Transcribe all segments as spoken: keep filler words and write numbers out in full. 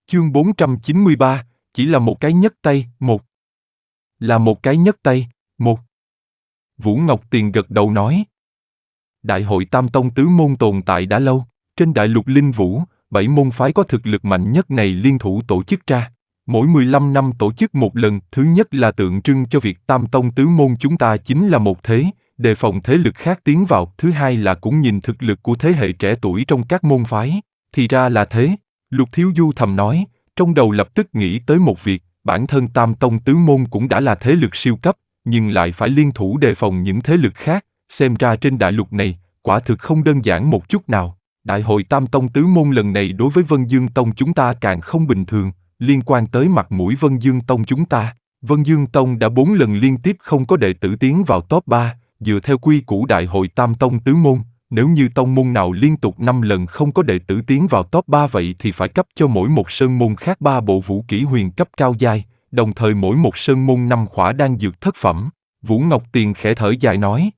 Chương bốn trăm chín mươi ba, chỉ là một cái nhấc tay, một. Là một cái nhấc tay, một. Vũ Ngọc Tiền gật đầu nói. Đại hội Tam Tông Tứ Môn tồn tại đã lâu, trên đại lục Linh Vũ, bảy môn phái có thực lực mạnh nhất này liên thủ tổ chức ra. Mỗi mười lăm năm tổ chức một lần, thứ nhất là tượng trưng cho việc Tam Tông Tứ Môn chúng ta chính là một thế, đề phòng thế lực khác tiến vào, thứ hai là cũng nhìn thực lực của thế hệ trẻ tuổi trong các môn phái. Thì ra là thế, Lục Thiếu Du thầm nói, trong đầu lập tức nghĩ tới một việc, bản thân Tam Tông Tứ Môn cũng đã là thế lực siêu cấp, nhưng lại phải liên thủ đề phòng những thế lực khác, xem ra trên đại lục này, quả thực không đơn giản một chút nào. Đại hội Tam Tông Tứ Môn lần này đối với Vân Dương Tông chúng ta càng không bình thường, liên quan tới mặt mũi Vân Dương Tông chúng ta. Vân Dương Tông đã bốn lần liên tiếp không có đệ tử tiến vào top ba, dựa theo quy củ Đại hội Tam Tông Tứ Môn, nếu như tông môn nào liên tục năm lần không có đệ tử tiến vào top ba vậy thì phải cấp cho mỗi một sơn môn khác ba bộ vũ kỹ huyền cấp cao giai, đồng thời mỗi một sơn môn năm khỏa đan dược thất phẩm. Vũ Ngọc Tiền khẽ thở dài nói.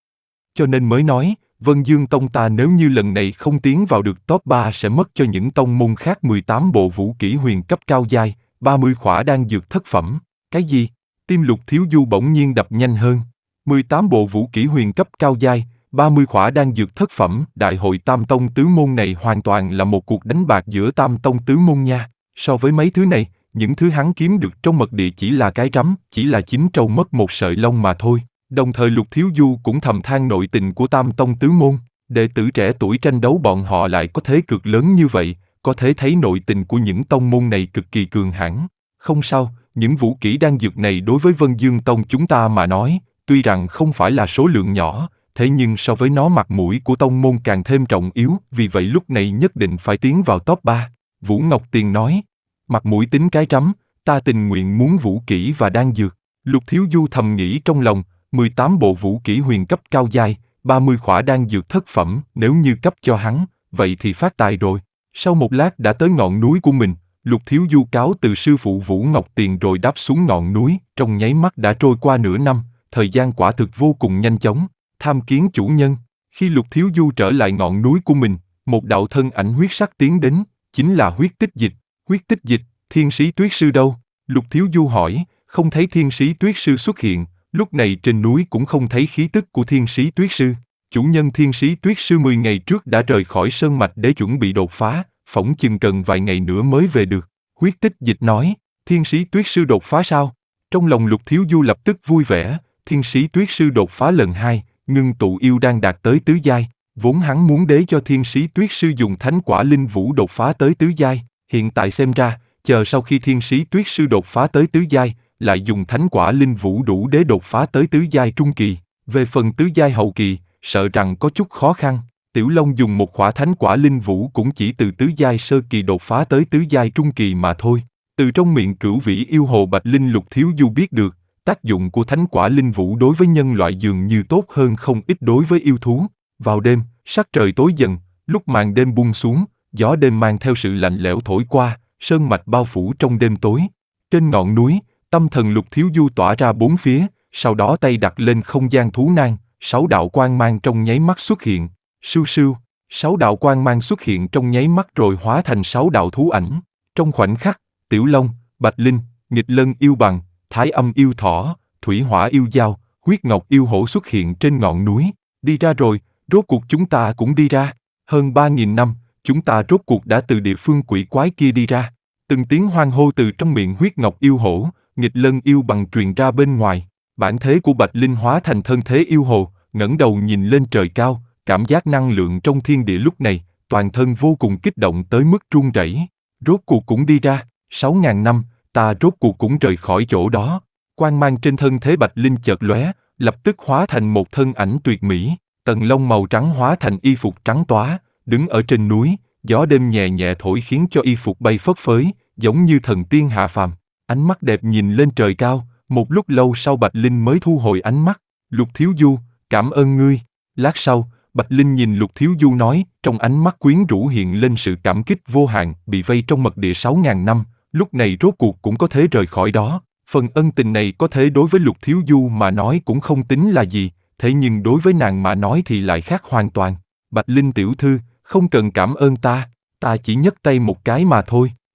Cho nên mới nói, Vân Dương Tông ta nếu như lần này không tiến vào được top ba sẽ mất cho những tông môn khác mười tám bộ vũ kỹ huyền cấp cao giai, ba mươi khỏa đan dược thất phẩm. Cái gì? Tim Lục Thiếu Du bỗng nhiên đập nhanh hơn. mười tám bộ vũ kỹ huyền cấp cao giai, ba mươi khỏa đan dược thất phẩm. Đại hội Tam Tông Tứ Môn này hoàn toàn là một cuộc đánh bạc giữa Tam Tông Tứ Môn nha. So với mấy thứ này, những thứ hắn kiếm được trong mật địa chỉ là cái rắm, chỉ là chín trâu mất một sợi lông mà thôi. Đồng thời Lục Thiếu Du cũng thầm than nội tình của Tam Tông Tứ Môn, đệ tử trẻ tuổi tranh đấu bọn họ lại có thế cực lớn như vậy, có thể thấy nội tình của những tông môn này cực kỳ cường hãn. Không sao, những vũ kỹ đan dược này đối với Vân Dương Tông chúng ta mà nói, tuy rằng không phải là số lượng nhỏ, thế nhưng so với nó mặt mũi của tông môn càng thêm trọng yếu, vì vậy lúc này nhất định phải tiến vào top ba. Vũ Ngọc Tiền nói, mặt mũi tính cái rắm, ta tình nguyện muốn vũ kỹ và đan dược. Lục Thiếu Du thầm nghĩ trong lòng, mười tám bộ vũ kỹ huyền cấp cao giai, ba mươi khỏa đan dược thất phẩm, nếu như cấp cho hắn, vậy thì phát tài rồi. Sau một lát đã tới ngọn núi của mình, Lục Thiếu Du cáo từ sư phụ Vũ Ngọc Tiền rồi đáp xuống ngọn núi, trong nháy mắt đã trôi qua nửa năm, thời gian quả thực vô cùng nhanh chóng. Tham kiến chủ nhân. Khi Lục Thiếu Du trở lại ngọn núi của mình, một đạo thân ảnh huyết sắc tiến đến, chính là Huyết Tích Dịch. Huyết Tích Dịch, Thiên Sĩ Tuyết Sư đâu? Lục Thiếu Du hỏi, không thấy Thiên Sĩ Tuyết Sư xuất hiện, lúc này trên núi cũng không thấy khí tức của Thiên Sĩ Tuyết Sư. Chủ nhân Thiên Sĩ Tuyết Sư mười ngày trước đã rời khỏi Sơn Mạch để chuẩn bị đột phá, phỏng chừng cần vài ngày nữa mới về được. Huyết Tích Dịch nói, Thiên Sĩ Tuyết Sư đột phá sao? Trong lòng Lục Thiếu Du lập tức vui vẻ, Thiên Sĩ Tuyết Sư đột phá lần hai, ngưng tụ yêu đang đạt tới tứ giai, vốn hắn muốn để cho Thiên Sĩ Tuyết Sư dùng thánh quả linh vũ đột phá tới tứ giai, hiện tại xem ra, chờ sau khi Thiên Sĩ Tuyết Sư đột phá tới tứ giai, lại dùng thánh quả linh vũ đủ để đột phá tới tứ giai trung kỳ. Về phần tứ giai hậu kỳ, sợ rằng có chút khó khăn. Tiểu Long dùng một khỏa thánh quả linh vũ cũng chỉ từ tứ giai sơ kỳ đột phá tới tứ giai trung kỳ mà thôi. Từ trong miệng Cửu Vĩ yêu hồ Bạch Linh Lục Thiếu Du biết được, tác dụng của thánh quả linh vũ đối với nhân loại dường như tốt hơn không ít đối với yêu thú. Vào đêm, sắc trời tối dần, lúc màn đêm buông xuống, gió đêm mang theo sự lạnh lẽo thổi qua, sơn mạch bao phủ trong đêm tối. Trên ngọn núi, tâm thần Lục Thiếu Du tỏa ra bốn phía, sau đó tay đặt lên không gian thú nang, sáu đạo quang mang trong nháy mắt xuất hiện. Sưu sưu, sáu đạo quang mang xuất hiện trong nháy mắt rồi hóa thành sáu đạo thú ảnh. Trong khoảnh khắc, Tiểu Long, Bạch Linh, Nghịch Lân yêu bằng, Thái Âm yêu thỏ, Thủy Hỏa yêu dao, Huyết Ngọc yêu hổ xuất hiện trên ngọn núi. Đi ra rồi, rốt cuộc chúng ta cũng đi ra. Hơn ba nghìn năm, chúng ta rốt cuộc đã từ địa phương quỷ quái kia đi ra. Từng tiếng hoan hô từ trong miệng Huyết Ngọc yêu hổ, Nghịch Lân yêu bằng truyền ra bên ngoài. Bản thế của Bạch Linh hóa thành thân thế yêu hồ, ngẩng đầu nhìn lên trời cao, cảm giác năng lượng trong thiên địa lúc này, toàn thân vô cùng kích động tới mức run rẩy. Rốt cuộc cũng đi ra, sáu ngàn năm, ta rốt cuộc cũng rời khỏi chỗ đó. Quang mang trên thân thế Bạch Linh chợt lóe, lập tức hóa thành một thân ảnh tuyệt mỹ, tầng lông màu trắng hóa thành y phục trắng toá, đứng ở trên núi, gió đêm nhẹ nhẹ thổi khiến cho y phục bay phất phới, giống như thần tiên hạ phàm. Ánh mắt đẹp nhìn lên trời cao, một lúc lâu sau Bạch Linh mới thu hồi ánh mắt. Lục Thiếu Du, cảm ơn ngươi. Lát sau, Bạch Linh nhìn Lục Thiếu Du nói, trong ánh mắt quyến rũ hiện lên sự cảm kích vô hạn, bị vây trong mật địa sáu ngàn năm, lúc này rốt cuộc cũng có thể rời khỏi đó. Phần ân tình này có thể đối với Lục Thiếu Du mà nói cũng không tính là gì, thế nhưng đối với nàng mà nói thì lại khác hoàn toàn. Bạch Linh tiểu thư, không cần cảm ơn ta, ta chỉ nhấc tay một cái mà thôi.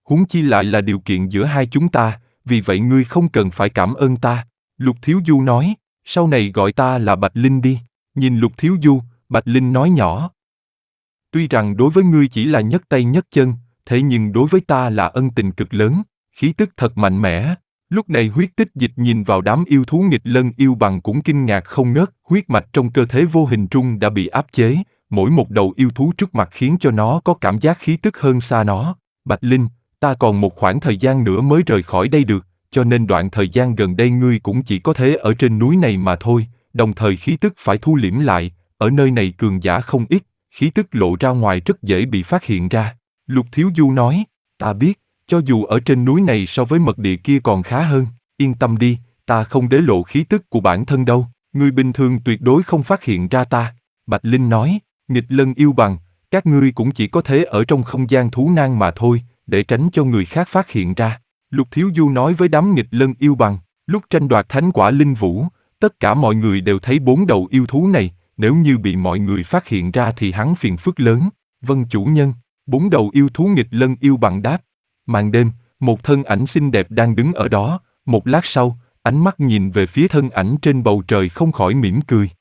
huống chi lại là điều kiện giữa hai chúng ta, vì vậy ngươi không cần phải cảm ơn ta. Lục Thiếu Du nói, sau này gọi ta là Bạch Linh đi. Nhìn Lục Thiếu Du, Bạch Linh nói nhỏ. Tuy rằng đối với ngươi chỉ là nhất tay nhất chân, thế nhưng đối với ta là ân tình cực lớn, khí tức thật mạnh mẽ. Lúc này huyết tích dịch nhìn vào đám yêu thú nghịch lân yêu bằng cũng kinh ngạc không ngớt, huyết mạch trong cơ thể vô hình trung đã bị áp chế, mỗi một đầu yêu thú trước mặt khiến cho nó có cảm giác khí tức hơn xa nó. Bạch Linh, ta còn một khoảng thời gian nữa mới rời khỏi đây được, cho nên đoạn thời gian gần đây ngươi cũng chỉ có thể ở trên núi này mà thôi, đồng thời khí tức phải thu liễm lại, ở nơi này cường giả không ít, khí tức lộ ra ngoài rất dễ bị phát hiện ra. Lục Thiếu Du nói, ta biết, cho dù ở trên núi này so với mật địa kia còn khá hơn, yên tâm đi, ta không để lộ khí tức của bản thân đâu, người bình thường tuyệt đối không phát hiện ra ta. Bạch Linh nói, nghịch lân yêu bằng, các ngươi cũng chỉ có thể ở trong không gian thú nang mà thôi, để tránh cho người khác phát hiện ra. Lục Thiếu Du nói với đám nghịch lân yêu bằng, lúc tranh đoạt thánh quả linh vũ, tất cả mọi người đều thấy bốn đầu yêu thú này, nếu như bị mọi người phát hiện ra thì hắn phiền phức lớn. Vâng chủ nhân, bốn đầu yêu thú nghịch lân yêu bằng đáp. Màn đêm, một thân ảnh xinh đẹp đang đứng ở đó, một lát sau, ánh mắt nhìn về phía thân ảnh trên bầu trời không khỏi mỉm cười.